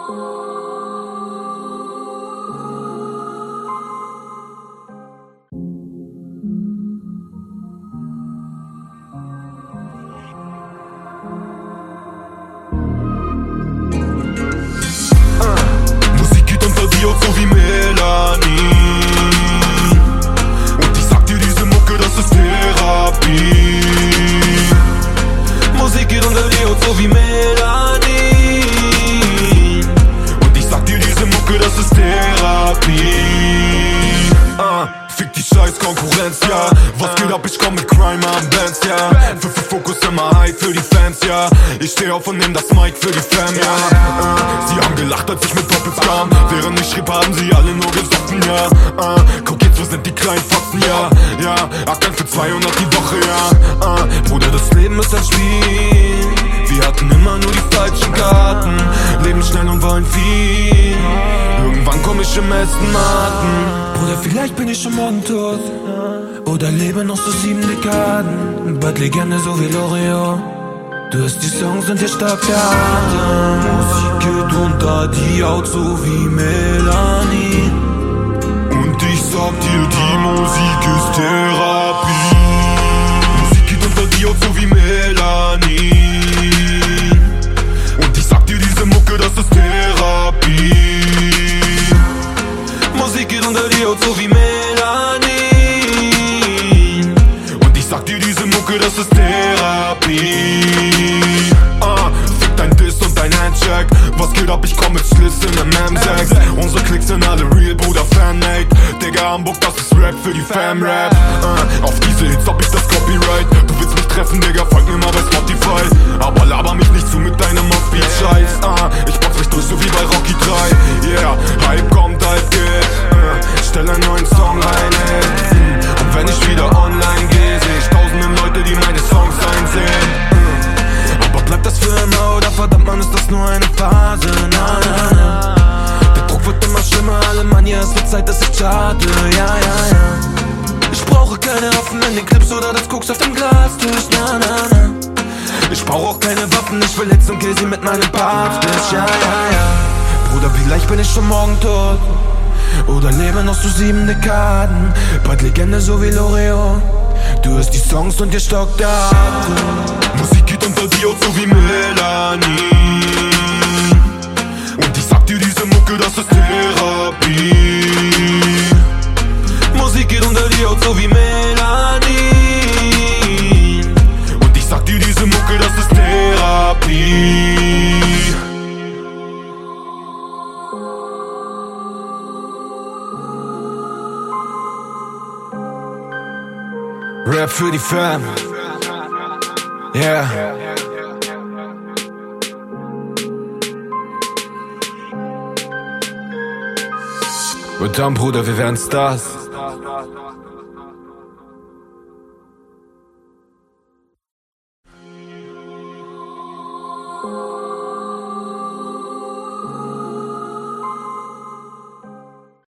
Musik geht unter die Haut so wie Melanin. Und ich sag dir, diese Mucke, das ist Therapie. Musik geht unter die Haut so wie Melanin. Und ich sag dir, diese Mucke, das ist Therapie. Fick die scheiß Konkurrenz, ja. Was geht ab, ich komm mit Crime am Bands, ja. Für Fokus immer high für die Fans, ja. Ich steh auf und nehm das Mic für die Fam, ja. Sie haben gelacht, als ich mit Doppels kam. Während ich schrieb, haben sie alle nur gesoffen, ja. Guck jetzt, wo sind die kleinen Fotzen, ja. Ja, Ackern für 200 die Woche, ja. Bruder, das Leben ist ein Spiel. Wir hatten immer nur die falschen Karten. Leben schnell und wollen viel. Irgendwann komm ich im Aston Martin. Bruder, vielleicht bin ich schon morgen tot. Oder lebe noch so 7 Dekaden. Bald Legende so wie Loriot. Du hast die Songs und dir stockt der Atem. Musik geht unter die Haut so wie Melanin. Und ich sag dir, die Musik ist Therapie. Musik geht unter die Haut so wie Melanin. Und ich sag dir, diese Mucke, das ist Therapie. Musik geht unter die Haut so wie Melanin. Und ich sag dir, diese Mucke, das ist Therapie. Fick dein Diss und dein Handcheck. Was geht ab, ich komm mit Sliss in einem M6. Unsere Klicks sind alle real, Bruder, Fanmate. Digga, Hamburg, das ist Rap für die Fam-Rap. Auf diese Hits hab ich das Copyright. Du willst mich treffen, Digga, folg mir mal bei Spotify. Aber laber mich nicht zu mit deinem Offbeat-Scheiß. Ich box mich durch, so wie bei Rocky 3. Yeah, Hype kommt, Hype geht. Stell einen neuen Song rein, ey. Und wenn ich wieder online gehe, seh ich tausende Leute, die meine Songs einsehen. Aber bleibt das für immer oder verdammt, man, ist das nur eine Phase? Na, na, na. Der Druck wird immer schlimmer, alle Mann, ja, es wird Zeit, dass ich charte. Ja, ja, ja. Ich brauche keine Waffen in den Clips oder das Koks auf dem Glastisch. Na, na, na. Ich brauche auch keine Waffen, ich will Hits und kill sie mit meinem Bartfisch. Ja, ja, ja. Bruder, vielleicht bin ich schon morgen tot. Oder lebe noch so 7 Dekaden. Bald Legende so wie Loriot. Du hast die Songs und dir stockt der Atem. Musik geht unter die Haut so wie Melanin. Und ich sag dir, diese Mucke, das ist Therapie. Musik geht unter die Haut so wie Melanin. Und ich sag dir, diese Mucke, das ist Therapie. Rap für die Fam. Yeah. Und dann, Bruder, wir werden Stars.